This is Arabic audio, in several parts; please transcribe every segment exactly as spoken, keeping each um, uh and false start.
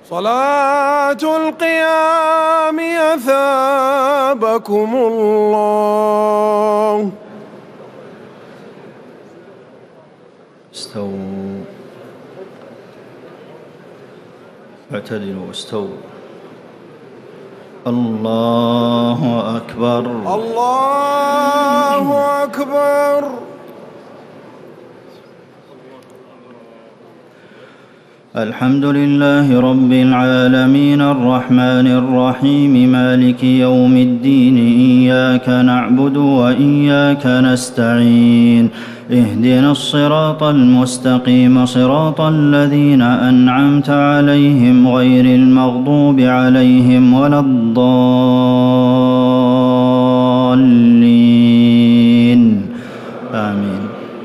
صلاة القيام أثابكم الله. استووا، اعتدلوا، استووا. الله أكبر، الله أكبر. الحمد لله رب العالمين الرحمن الرحيم مالك يوم الدين، إياك نعبد وإياك نستعين، اهدنا الصراط المستقيم صراط الذين أنعمت عليهم غير المغضوب عليهم ولا الضالين، آمين.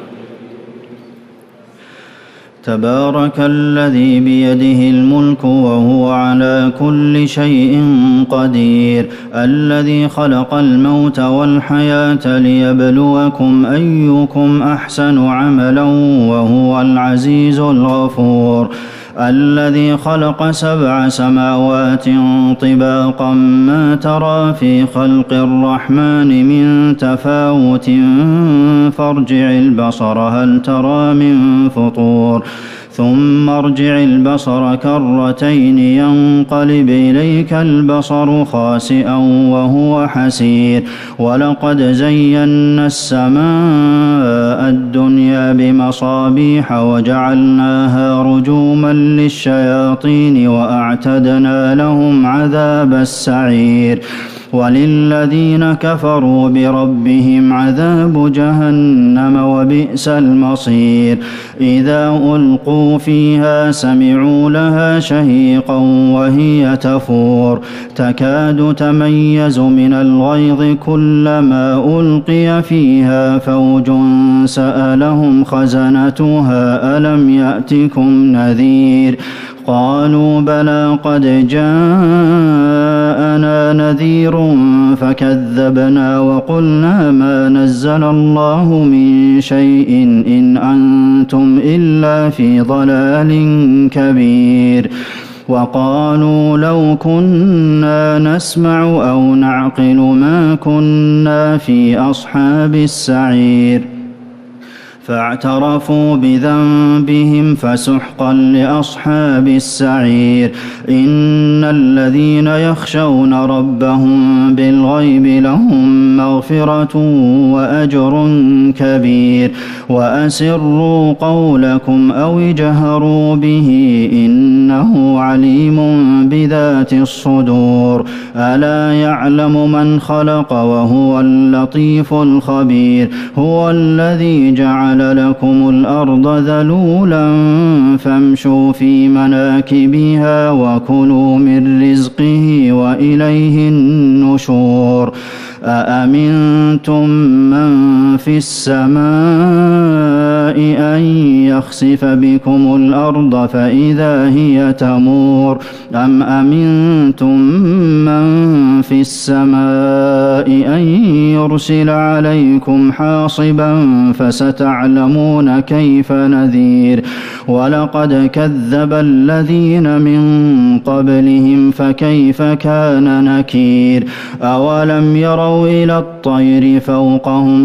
تبارك الذي بيده الملك وهو على كل شيء قدير، الذي خلق الموت والحياة ليبلوكم أيكم أحسن عملا وهو العزيز الغفور، الذي خلق سبع سماوات طباقا ما ترى في خلق الرحمن من تفاوت فارجع البصر هل ترى من فطور، ثم ارجع البصر كرتين ينقلب إليك البصر خاسئا وهو حسير، ولقد زينا السماء الدنيا بمصابيح وجعلناها رجوما للشياطين وأعتدنا لهم عذاب السعير، وللذين كفروا بربهم عذاب جهنم وبئس المصير، إذا ألقوا فيها سمعوا لها شهيقا وهي تفور، تكاد تميز من الغيظ كلما ألقي فيها فوج سألهم خزنتها ألم يأتكم نذير، قالوا بلى قد جاءنا نذير فكذبنا وقلنا ما نزل الله من شيء إن أنتم إلا في ضلال كبير، وقالوا لو كنا نسمع أو نعقل ما كنا في أصحاب السعير، فاعترفوا بذنبهم فسحقا لأصحاب السعير، إن الذين يخشون ربهم بالغيب لهم مغفرة وأجر كبير، وأسروا قولكم أو اجهروا به إنه عليم بذات الصدور، ألا يعلم من خلق وهو اللطيف الخبير، هو الذي جعل لكم الأرض ذلولا فامشوا في مناكبها وكلوا من رزقه وإليه النشور، أأمنتم من في السماء أن يخسف بكم الأرض فإذا هي تمور، أم أمنتم من في السماء أن يرسل عليكم حاصبا فستعلمون كيف نذير، ولقد كذب الذين من قبلهم فكيف كان نكير، أولم يروا إلى الطير فوقهم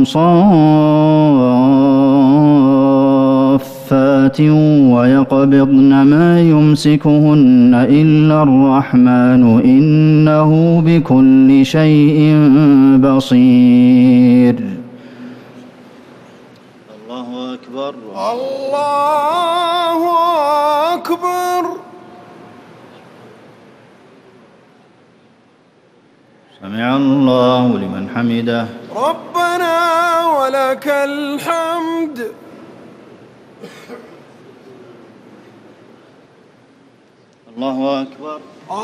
صافات ويقبضن ما يمسكهن إلا الرحمن إنه بكل شيء بصير. الله أكبر، الله أكبر. سمع الله لمن حمده، ربنا ولك الحمد. الله أكبر،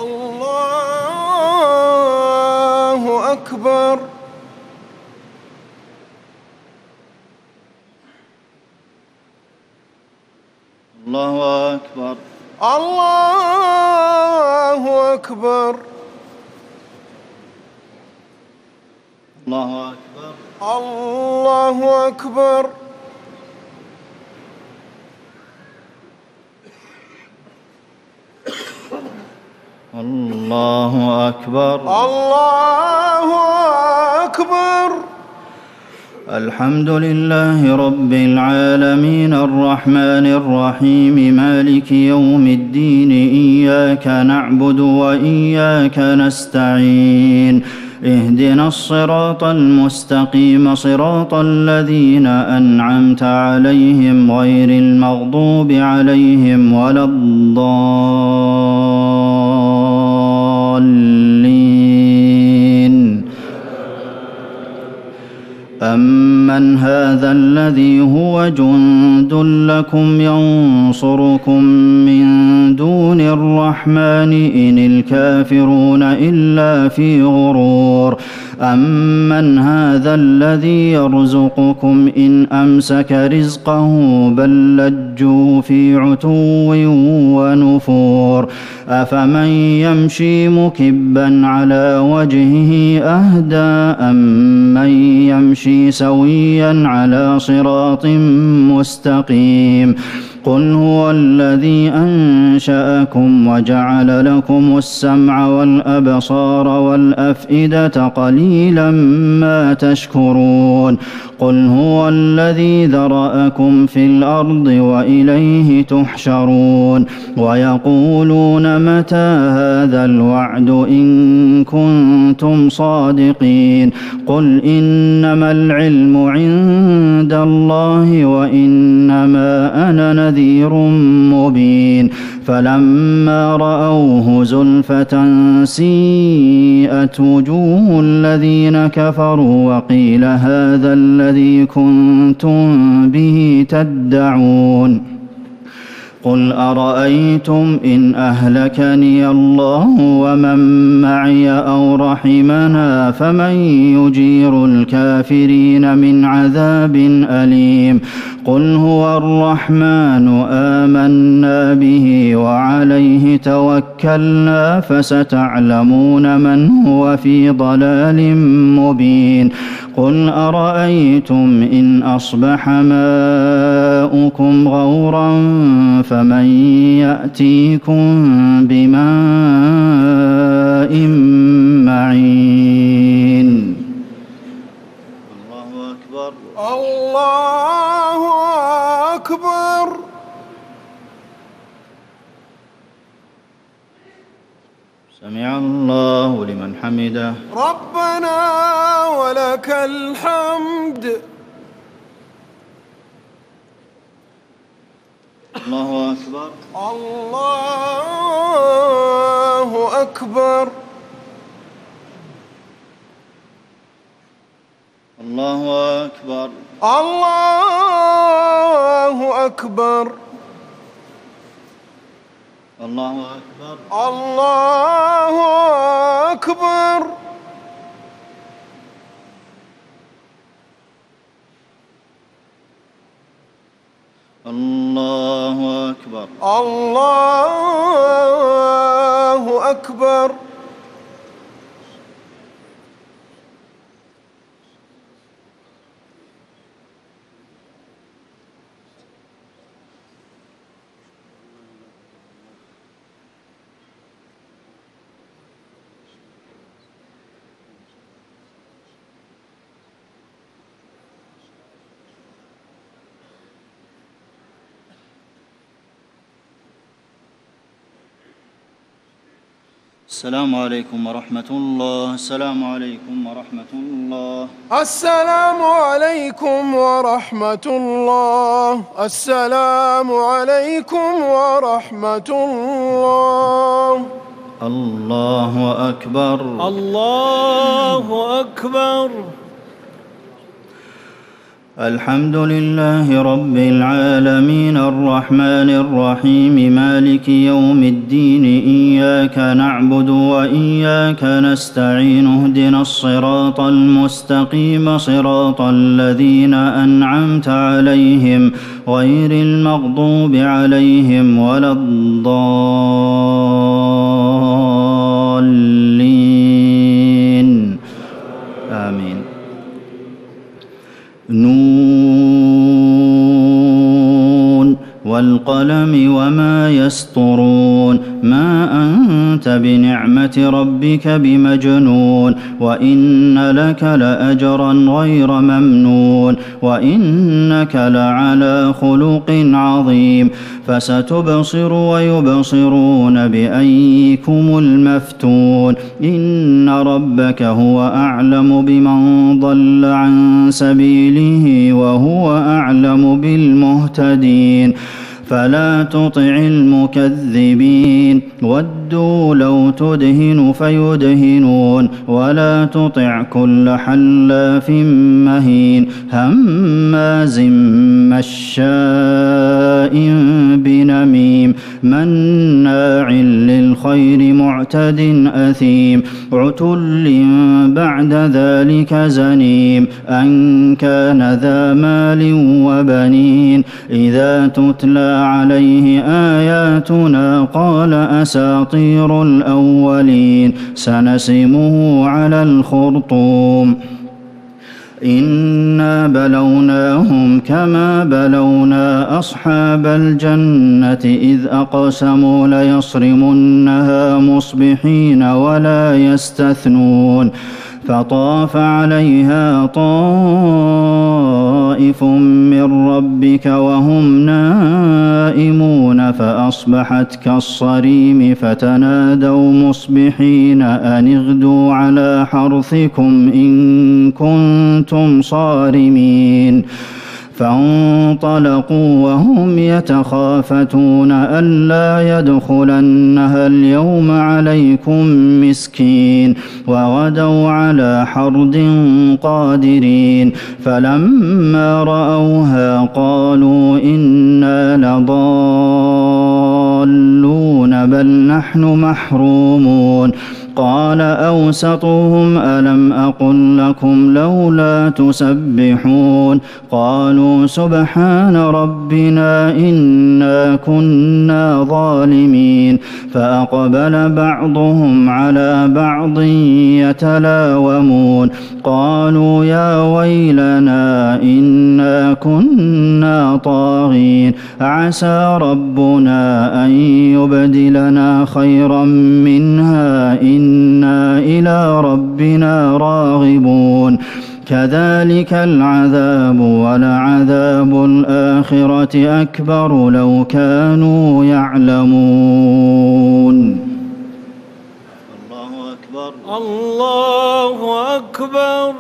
الله أكبر. الله أكبر، الله أكبر. الله أكبر، الله أكبر. الله أكبر. الله أكبر. الحمد لله رب العالمين الرحمن الرحيم مالك يوم الدين إياك نعبد وإياك نستعين اهدنا الصراط المستقيم صراط الذين أنعمت عليهم غير المغضوب عليهم ولا الضالين. أمن هذا الذي هو جند لكم ينصركم من دون الرحمن إن الكافرون إلا في غرور. أمن هذا الذي يرزقكم إن أمسك رزقه بل لجوا في عتو ونفور. أفمن يمشي مكبا على وجهه أهدى أمن يمشي سويا على صراط مستقيم. قل هو الذي أنشأكم وجعل لكم السمع والأبصار والأفئدة قليلا ما تشكرون. قل هو الذي ذرأكم في الأرض وإليه تحشرون. ويقولون متى هذا الوعد إن كنتم صادقين. قل إنما العلم عند الله وإنما أنا نذير مبين. فلما رأوه زلفة سيئت وجوه الذين كفروا وقيل هذا الذي كنتم به تدعون. قل أرأيتم إن أهلكني الله ومن معي أو رحمنا فمن يجير الكافرين من عذاب أليم. قل هو الرحمن آمنا به وعليه توكلنا فستعلمون من هو في ضلال مبين. قل أرأيتم إن أصبح ماؤكم غورا فمن يأتيكم بماء معين. الله أكبر. الله أكبر. سمع الله لمن حمده. ربنا ولك الحمد. الله أكبر. الله أكبر. الله أكبر. الله أكبر. الله أكبر. الله أكبر. الله أكبر. الله أكبر. السلام عليكم ورحمة الله. السلام عليكم ورحمة الله. السلام عليكم ورحمة الله. السلام عليكم ورحمة الله. الله أكبر. الله أكبر. الحمد لله رب العالمين الرحمن الرحيم مالك يوم الدين إياك نعبد وإياك نستعين اهدنا الصراط المستقيم صراط الذين أنعمت عليهم غير المغضوب عليهم ولا الضالين. آمين. نون والقلم وما يسطرون ما أنت بنعمة ربك بمجنون وإن لك لأجرا غير ممنون وإنك لعلى خلق عظيم فستبصر ويبصرون بأيكم المفتون إن ربك هو أعلم بمن ضل عن سبيله وهو أعلم بالمهتدين فلا تطع المكذبين ودوا لو تدهن فيدهنون ولا تطع كل حلاف مهين هماز مشاء بنميم مناع للخير معتد أثيم عتل بعد ذلك زنيم أن كان ذا مال وبنين إذا تتلى عليه آياتنا قال أساطير الأولين سنسمه على الخرطوم إنا بلوناهم كما بلونا أصحاب الجنة إذ أقسموا ليصرمنها مصبحين ولا يستثنون فطاف عليها طائف من ربك وهم نائمون فأصبحت كالصريم فتنادوا مصبحين أن اغدوا على حرثكم إن كنتم صارمين فانطلقوا وهم يتخافتون ألا يدخلنها اليوم عليكم مسكين وغدوا على حرد قادرين فلما رأوها قالوا إنا لضالون بل نحن محرومون قال أوسطهم ألم أقل لكم لولا تسبحون قالوا سبحان ربنا إنا كنا ظالمين فأقبل بعضهم على بعض يتلاومون قالوا يا ويلنا إنا كنا طاغين عسى ربنا أن يبدلنا خيرا منها إنا إلى ربنا راغبون كذلك العذاب ولعذاب الآخرة أكبر لو كانوا يعلمون الله أكبر الله أكبر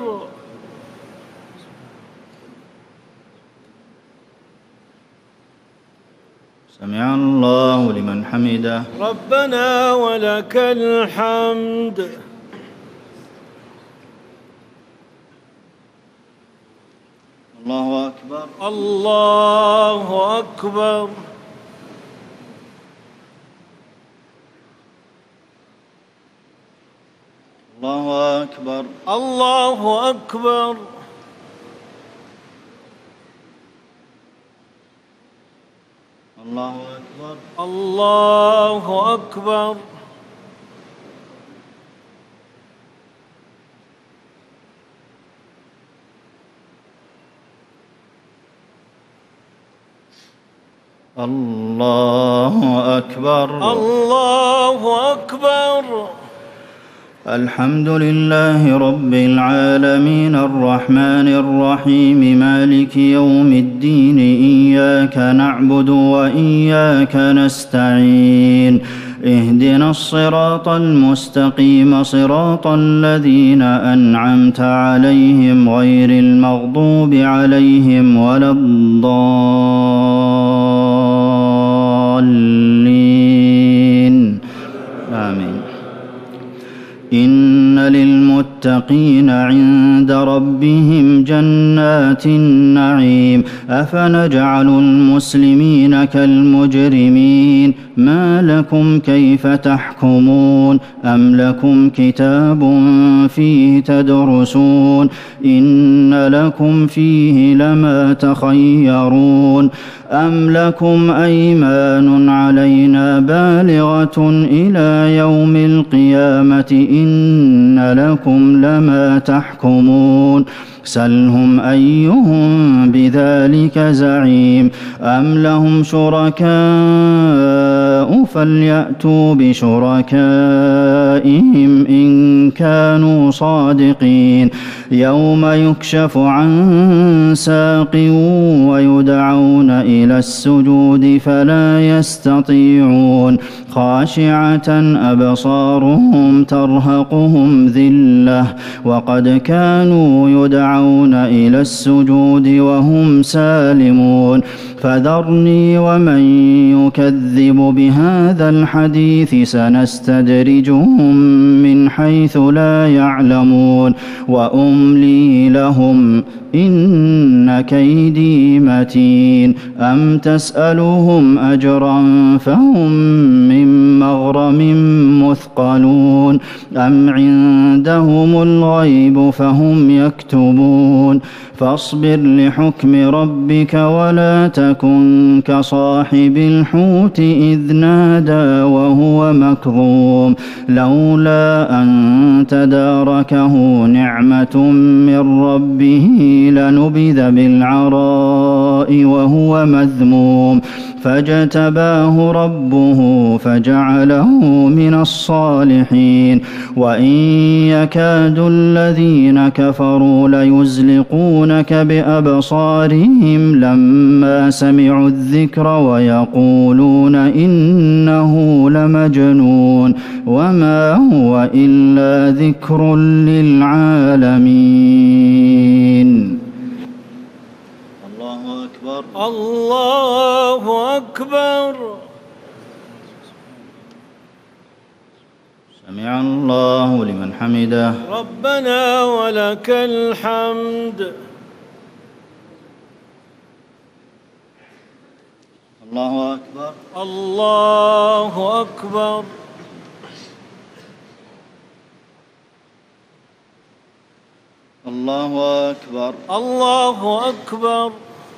سمع الله لمن حمده ربنا ولك الحمد الله أكبر الله أكبر الله أكبر الله أكبر الله أكبر الله أكبر الله أكبر الله أكبر الحمد لله رب العالمين الرحمن الرحيم مالك يوم الدين إياك نعبد وإياك نستعين اهدنا الصراط المستقيم صراط الذين أنعمت عليهم غير المغضوب عليهم ولا الضالين آمين إن للمتقين عند ربهم جنات النعيم أفنجعل المسلمين كالمجرمين ما لكم كيف تحكمون أم لكم كتاب فيه تدرسون إن لكم فيه لما تخيرون أم لكم أيمان علينا بالغة إلى يوم القيامة إن لكم لما تحكمون سلهم أيهم بذلك زعيم أم لهم شركاء فليأتوا بشركائهم إن كانوا صادقين يوم يكشف عن ساق ويدعون إلى السجود فلا يستطيعون خاشعة أبصارهم ترهقهم ذلة وقد كانوا يدعون إلى السجود وهم سالمون فذرني ومن يكذب بهذا الحديث سنستدرجهم من حيث لا يعلمون وأملي لهم إن كيدي متين أم تسألهم أجرا فهم من مغرم مثقلون أم عندهم الغيب فهم يكتبون فاصبر لحكم ربك ولا تكن كصاحب الحوت إذ نادى وهو مكظوم لولا أن تداركه نعمة من ربه لنبذ بالعراء وهو مذموم فاجتباه ربه فجعله من الصالحين وإن يكاد الذين كفروا ليزلقونك بأبصارهم لما سمعوا الذكر ويقولون إنه لمجنون وما هو إلا ذكر للعالمين. الله أكبر الله أكبر. سمع الله لمن حمده. ربنا ولك الحمد. الله أكبر. الله أكبر. الله أكبر. الله أكبر.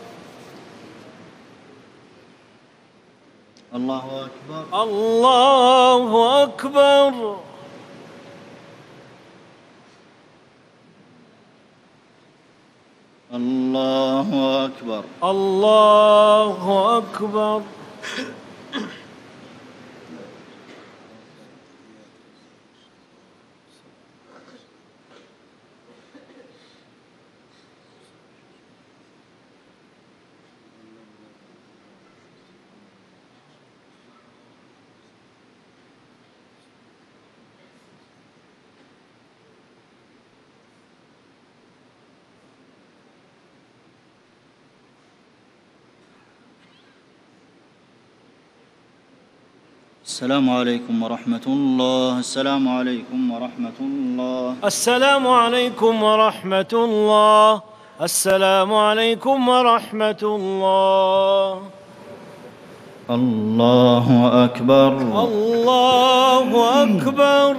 الله أكبر. الله أكبر. الله أكبر. الله أكبر. السلام عليكم ورحمة الله. السلام عليكم ورحمة الله. السلام عليكم ورحمة الله. السلام عليكم ورحمة الله. الله أكبر. الله أكبر.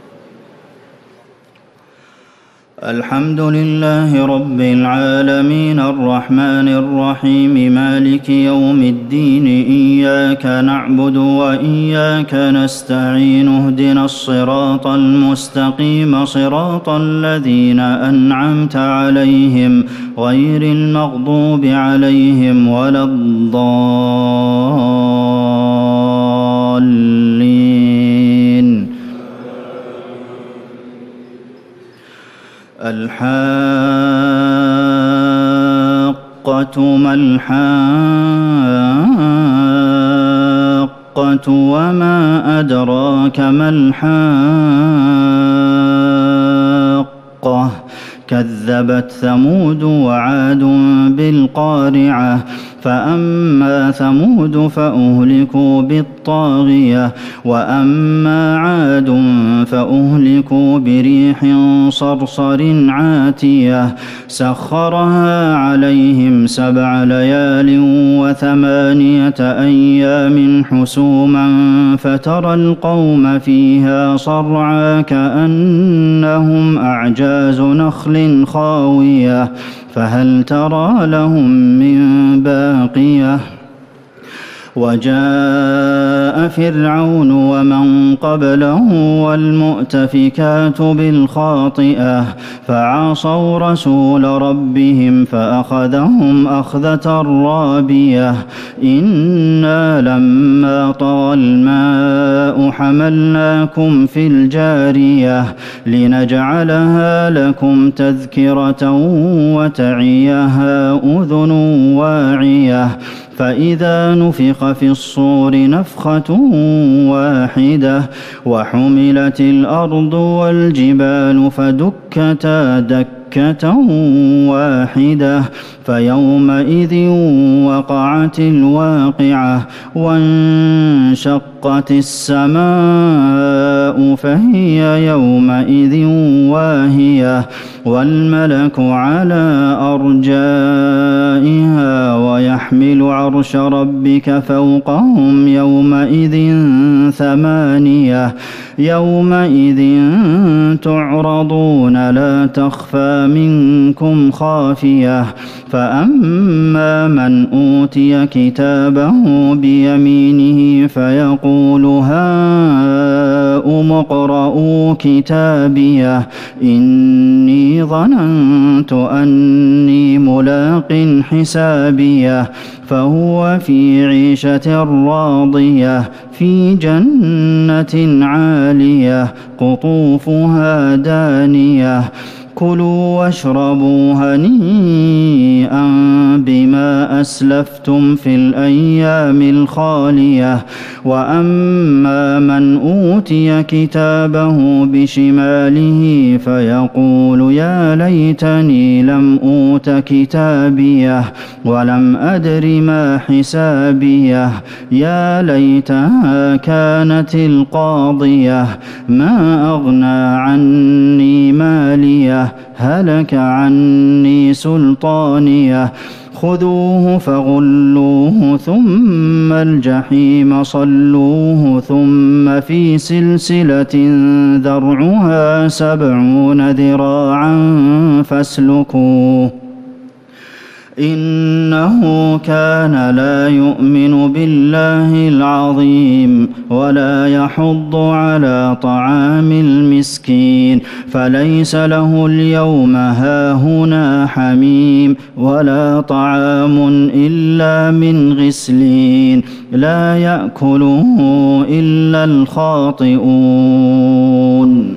الحمد لله رب العالمين الرحمن الرحيم مالك يوم الدين إياك نعبد وإياك نستعين اهدنا الصراط المستقيم صراط الذين أنعمت عليهم غير المغضوب عليهم ولا الضالين. الحاقة ما الحاقة وما أدراك ما الحاقة كذبت ثمود وعاد بالقارعة فأما ثمود فأهلكوا بالطاغية وأما عاد فأهلكوا بريح صرصر عاتية سخرها عليهم سبع ليال وثمانية أيام حسوما فترى القوم فيها صرعى كأنهم أعجاز نخل خاوية فهل ترى لهم من باقية وجاء فرعون ومن قبله والمؤتفكات بالخاطئة فعصوا رسول ربهم فأخذهم أخذة رابية إنا لما طغى الماء حملناكم في الجارية لنجعلها لكم تذكرة وتعيها أذن واعية فإذا نفخ في الصور نفخة واحدة وحملت الأرض والجبال فدكتا دكة واحدة فيومئذ وقعت الواقعة وانشقت السماء فهي يومئذ واهية والملك على أرجائها ويحمل عرش ربك فوقهم يومئذ ثمانية يومئذ تعرضون لا تخفى منكم خافية فأما من أوتي كتابه بيمينه فيقول هاؤم اقرءوا كتابيه إني ظننت أني ملاق حسابيه فهو في عيشة راضية في جنة عالية قطوفها دانية كلوا واشربوا هنيئا بما أسلفتم في الأيام الخالية وأما من أوتي كتابه بشماله فيقول يا ليتني لم أوت كتابيه ولم أدر ما حسابيه يا ليتها كانت القاضية ما أغنى عني ماليه هلك عني سلطانيه خذوه فغلوه ثم الجحيم صلوه ثم في سلسلة ذرعها سبعون ذراعا فاسلكوه إنه كان لا يؤمن بالله العظيم ولا يحض على طعام المسكين فليس له اليوم هاهنا حميم ولا طعام إلا من غسلين لا يأكله إلا الخاطئون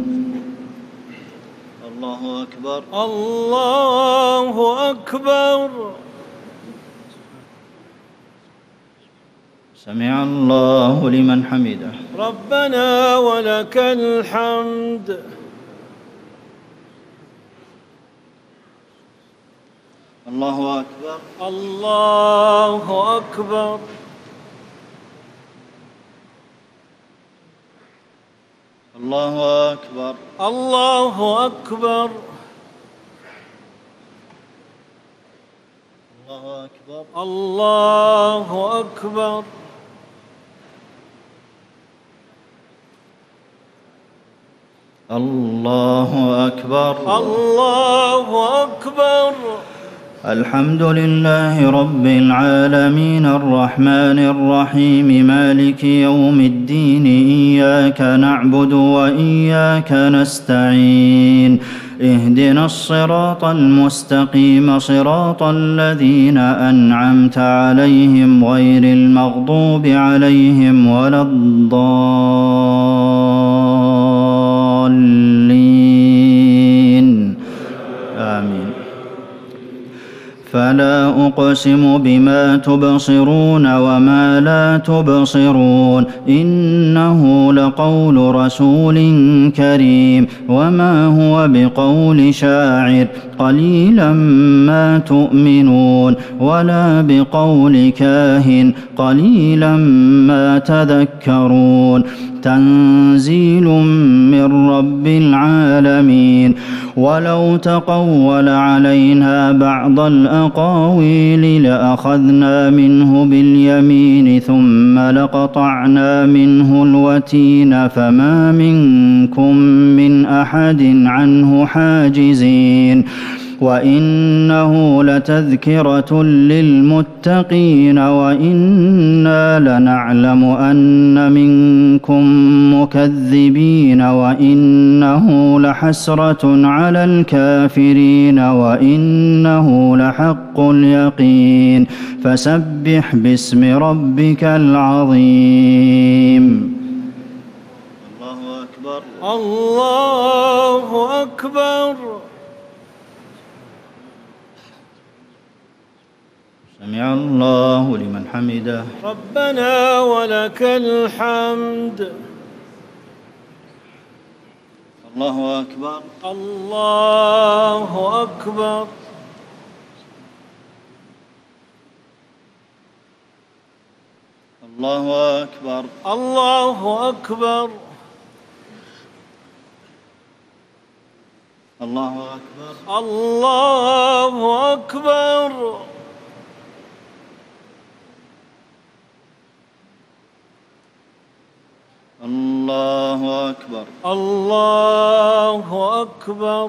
الله أكبر الله أكبر سمع الله لمن حمده ربنا ولك الحمد الله أكبر الله أكبر الله أكبر الله أكبر الله أكبر الله أكبر الله أكبر الله أكبر الحمد لله رب العالمين الرحمن الرحيم مالك يوم الدين إياك نعبد وإياك نستعين اهدنا الصراط المستقيم صراط الذين أنعمت عليهم غير المغضوب عليهم ولا الضالين آمين فلا أقسم بما تبصرون وما لا تبصرون إنه لقول رسول كريم وما هو بقول شاعر قليلا ما تؤمنون ولا بقول كاهن قليلا ما تذكرون تنزيل من رب العالمين ولو تقول علينا بعض الأقاويل لأخذنا منه باليمين ثم لقطعنا منه الوتين فما منكم من أحد عنه حاجزين وإنه لتذكرة للمتقين وإنا لنعلم أن منكم مكذبين وإنه لحسرة على الكافرين وإنه لحق اليقين فسبح باسم ربك العظيم. الله أكبر. الله أكبر. سمع الله لمن حمده. ربنا ولك الحمد. الله أكبر. الله أكبر. الله أكبر. الله أكبر. الله أكبر. الله أكبر. الله أكبر. الله أكبر.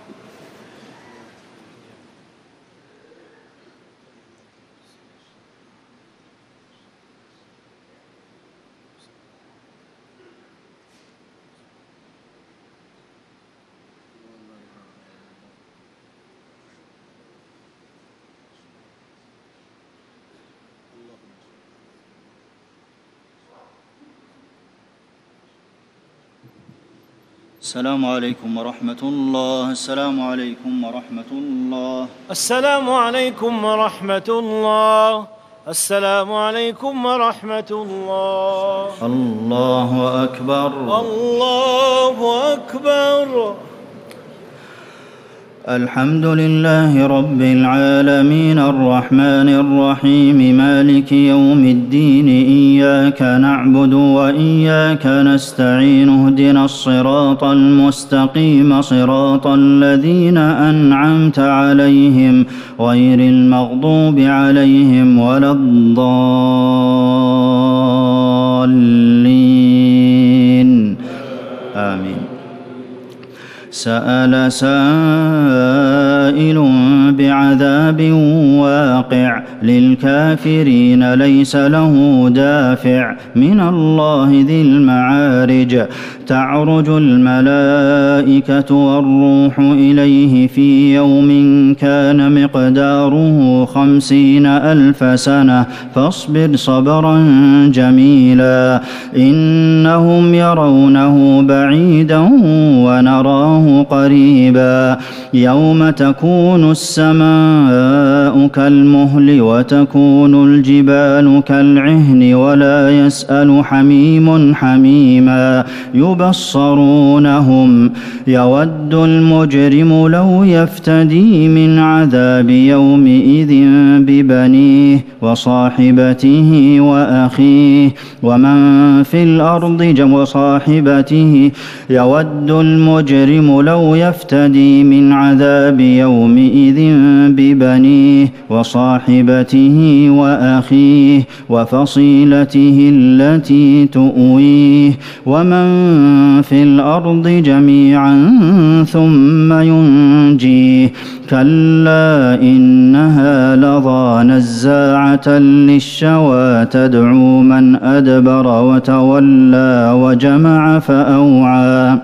السلام عليكم ورحمة الله. السلام عليكم ورحمة الله. السلام عليكم ورحمة الله. السلام عليكم ورحمة الله. الله أكبر. الله أكبر. الحمد لله رب العالمين الرحمن الرحيم مالك يوم الدين إياك نعبد وإياك نستعين اهدنا الصراط المستقيم صراط الذين أنعمت عليهم غير المغضوب عليهم ولا الضالين آمين. سأل سائل بعذاب واقع للكافرين ليس له دافع من الله ذي المعارج تعرج الملائكة والروح إليه في يوم كان مقداره خمسين ألف سنة فاصبر صبرا جميلا إنهم يرونه بعيدا ونراه قريبا يوم تكون السماء كالمهل وتكون الجبال كالعهن ولا يسأل حميم حميما يبصرونهم يود المجرم لو يفتدي من عذاب يومئذ ببنيه وصاحبته وأخيه ومن في الأرض وصاحبته يود المجرم لو يفتدي من عذاب يومئذ ببنيه وصاحبته وأخيه وفصيلته التي تؤويه ومن في الأرض جميعا ثم ينجيه كلا إنها لظى نزاعة للشوى تدعو من أدبر وتولى وجمع فأوعى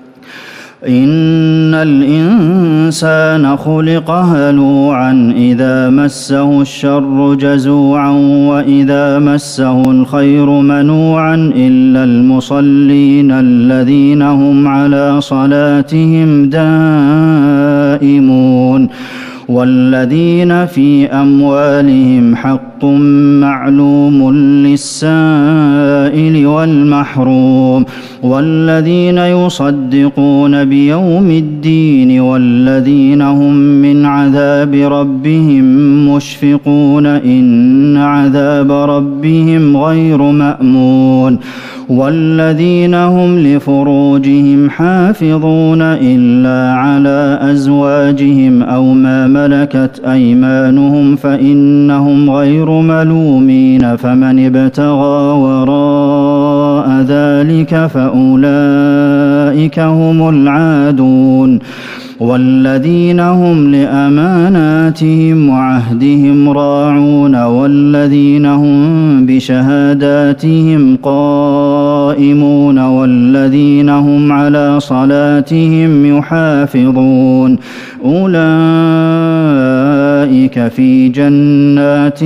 إن الإنسان خلق هلوعا إذا مسه الشر جزوعا وإذا مسه الخير منوعا إلا المصلين الذين هم على صلاتهم دائمون والذين في أموالهم حق معلوم للسائل والمحروم والذين يصدقون بيوم الدين والذين هم من عذاب ربهم مشفقون إن عذاب ربهم غير مأمون والذين هم لفروجهم حافظون إلا على أزواجهم أو ما ملكت أيمانهم فإنهم غير ملومين فمن ابتغى وراء ذلك فأولئك هم العادون والذين هم لأماناتهم وعهدهم راعون والذين هم بشهاداتهم قائمون والذين هم على صلاتهم يحافظون أولئك في جنات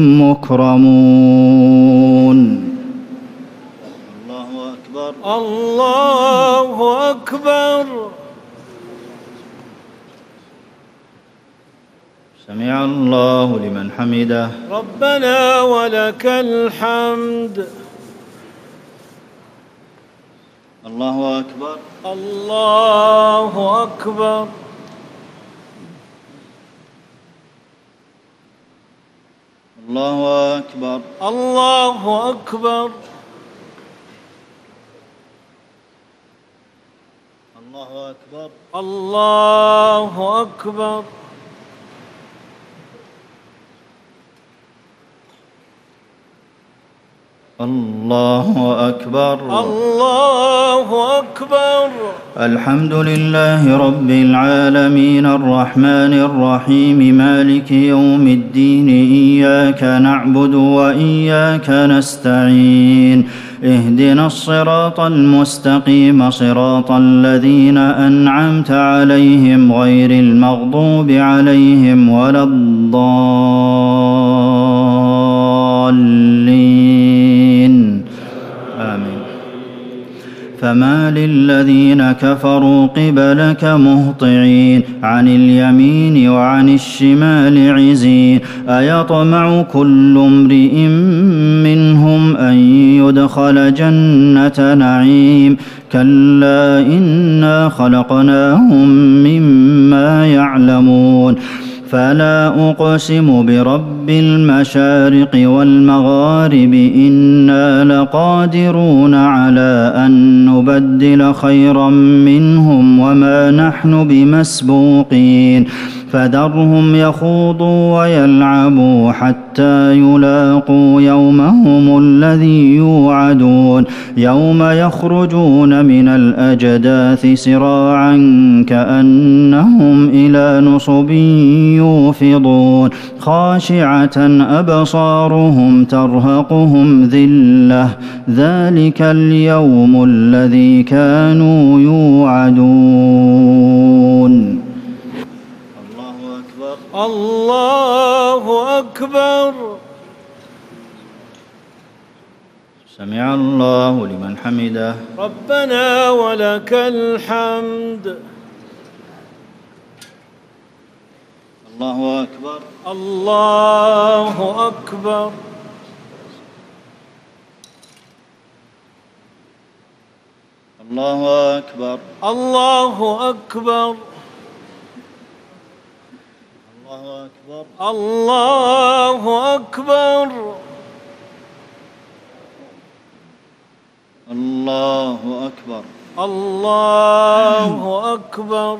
مكرمون. الله أكبر. الله أكبر. سمع الله لمن حمده. ربنا ولك الحمد. الله أكبر. الله أكبر. الله أكبر. الله أكبر. الله أكبر. الله أكبر. الله أكبر. الله أكبر. الحمد لله رب العالمين الرحمن الرحيم مالك يوم الدين إياك نعبد وإياك نستعين اهدنا الصراط المستقيم صراط الذين أنعمت عليهم غير المغضوب عليهم ولا الضالين آمين. فما للذين كفروا قبلك مهطعين عن اليمين وعن الشمال عزين أيطمع كل امرئ منهم أن يدخل جنة نعيم كلا إنا خلقناهم مما يعلمون فلا أقسم برب المشارق والمغارب إنا لقادرون على أن نبدل خيرا منهم وما نحن بمسبوقين فذرهم يخوضوا ويلعبوا حتى يلاقوا يومهم الذي يوعدون يوم يخرجون من الأجداث سراعا كأنهم إلى نصب يوفضون خاشعة أبصارهم ترهقهم ذلة ذلك اليوم الذي كانوا يوعدون. الله أكبر. سمع الله لمن حمده. ربنا ولك الحمد. الله أكبر. الله أكبر. الله أكبر. الله أكبر. الله أكبر. الله أكبر. الله أكبر. الله أكبر.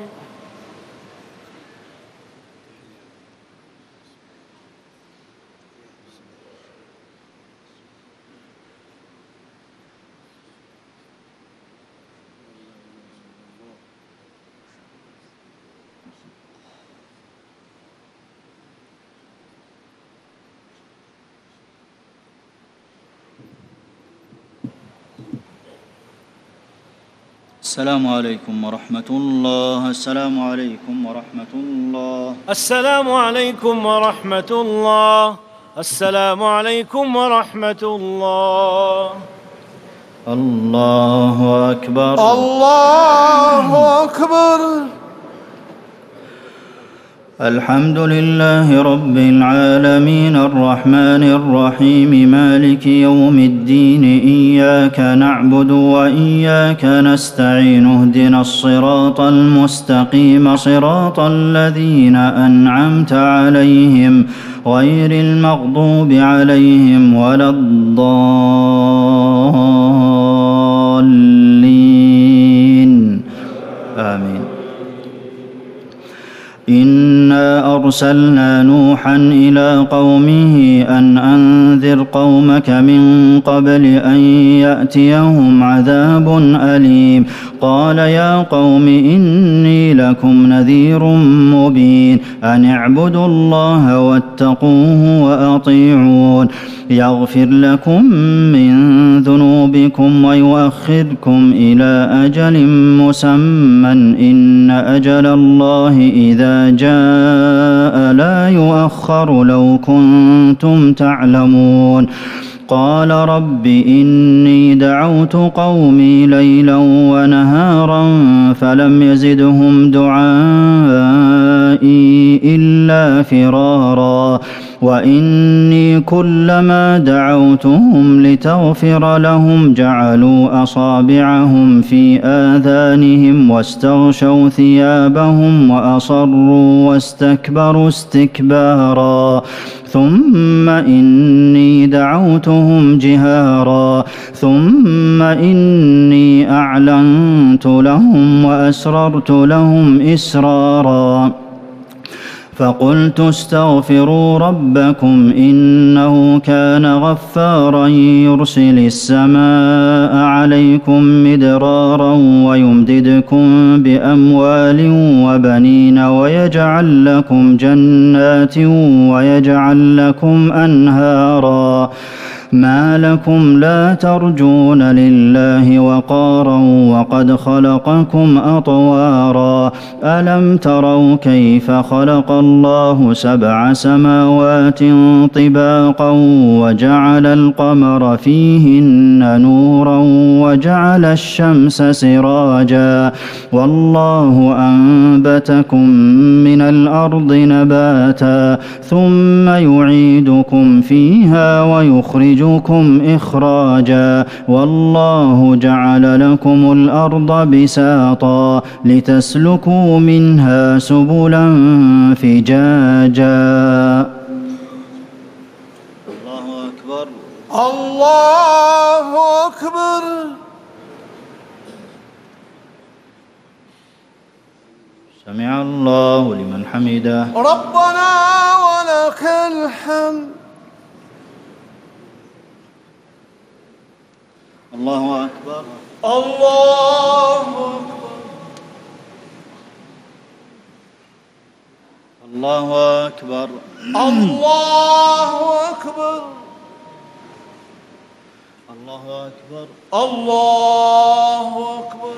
السلام عليكم ورحمة الله. السلام عليكم ورحمة الله. السلام عليكم ورحمة الله. السلام عليكم ورحمة الله. الله أكبر. الله أكبر. الحمد لله رب العالمين الرحمن الرحيم مالك يوم الدين إياك نعبد وإياك نستعين اهدنا الصراط المستقيم صراط الذين أنعمت عليهم غير المغضوب عليهم ولا الضالين آمين. إنا أرسلنا نوحا إلى قومه أن أنذر قومك من قبل أن يأتيهم عذاب أليم قال يا قوم إني لكم نذير مبين أن اعبدوا الله واتقوه وأطيعون يغفر لكم من ذنوبكم ويؤخركم إلى أجل مسمى إن أجل الله إذا جاء لا يؤخر لو كنتم تعلمون قال رب إني دعوت قومي ليلا ونهارا فلم يزدهم دعائي إلا فرارا وإني كلما دعوتهم لتغفر لهم جعلوا أصابعهم في آذانهم واستغشوا ثيابهم وأصروا واستكبروا استكبارا ثم إني دعوتهم جهارا ثم إني أعلنت لهم وأسررت لهم إسرارا فقلت استغفروا ربكم إنه كان غفارا يرسل السماء عليكم مدرارا ويمددكم بأموال وبنين ويجعل لكم جنات ويجعل لكم أنهارا ما لكم لا ترجون لله وقارا وقد خلقكم أطوارا ألم تروا كيف خلق الله سبع سماوات طباقا وجعل القمر فيهن نورا وجعل الشمس سراجا والله أنبتكم من الأرض نباتا ثم يعيدكم فيها ويخرج يخرجكم إخراجا والله جعل لكم الأرض بساطا لتسلكوا منها سبلا فجاجا الله أكبر الله أكبر سمع الله لمن حمده ربنا ولك الحمد الله أكبر الله أكبر الله أكبر الله أكبر الله أكبر الله أكبر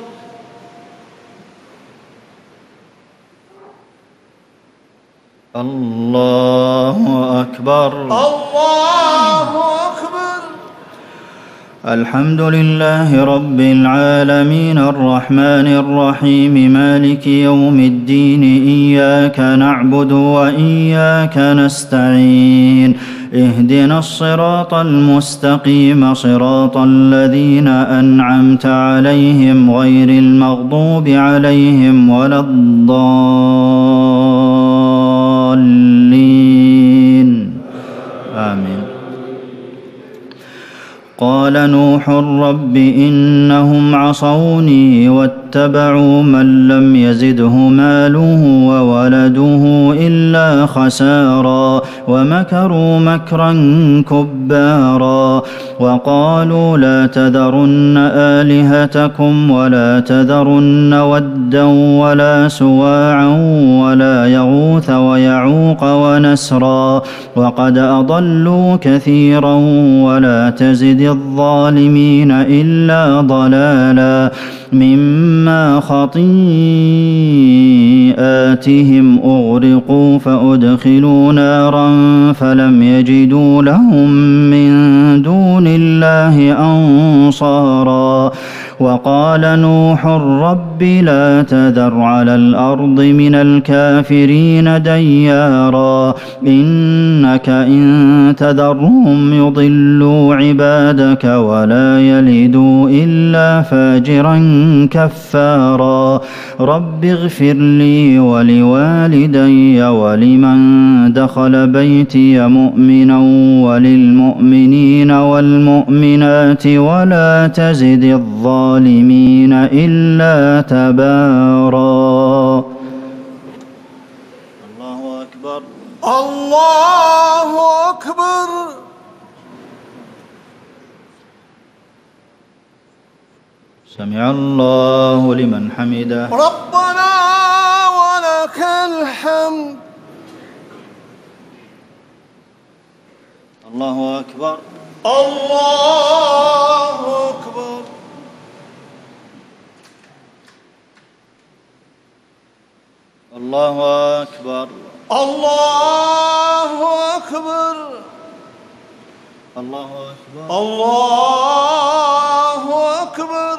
الله أكبر الله أكبر الحمد لله رب العالمين الرحمن الرحيم مالك يوم الدين إياك نعبد وإياك نستعين اهدنا الصراط المستقيم صراط الذين أنعمت عليهم غير المغضوب عليهم ولا الضالين آمين قال نوح رب إنهم عصوني واتبعوا من لم يزده ماله وولده إلا خسارا ومكروا مكرا كبارا وقالوا لا تذرن آلهتكم ولا تذرن ودا ولا سواعا ولا يغوث ويعوق ونسرا وقد أضلوا كثيرا ولا تزد الظالمين إلا ضلالا مما خطيئاتهم أغرقوا فأدخلوا نارا فلم يجدوا لهم من دون الله أنصارا وقال نوح رب لا تذر على الأرض من الكافرين ديارا إنك إن تذرهم يضلوا عبادك ولا يلدوا إلا فاجرا كفارا رب اغفر لي ولوالدي ولمن دخل بيتي مؤمنا وللمؤمنين والمؤمنات ولا تزد الظالمين إلا تبارا أكبر. الله أكبر. سمع الله لمن حمده. ربنا ولك الحمد. الله أكبر. الله أكبر. الله أكبر. الله أكبر. الله أكبر. الله أكبر.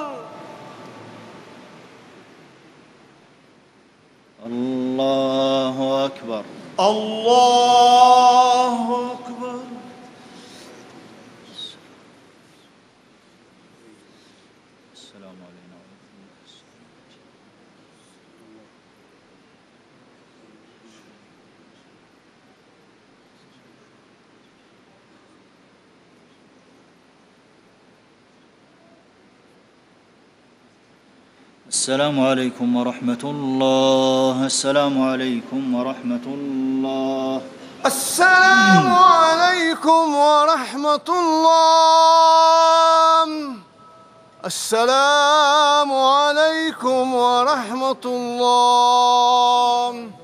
الله أكبر. الله أكبر. السلام علينا. السلام عليكم ورحمة الله. السلام عليكم ورحمة الله. السلام عليكم ورحمة الله. السلام عليكم ورحمة الله.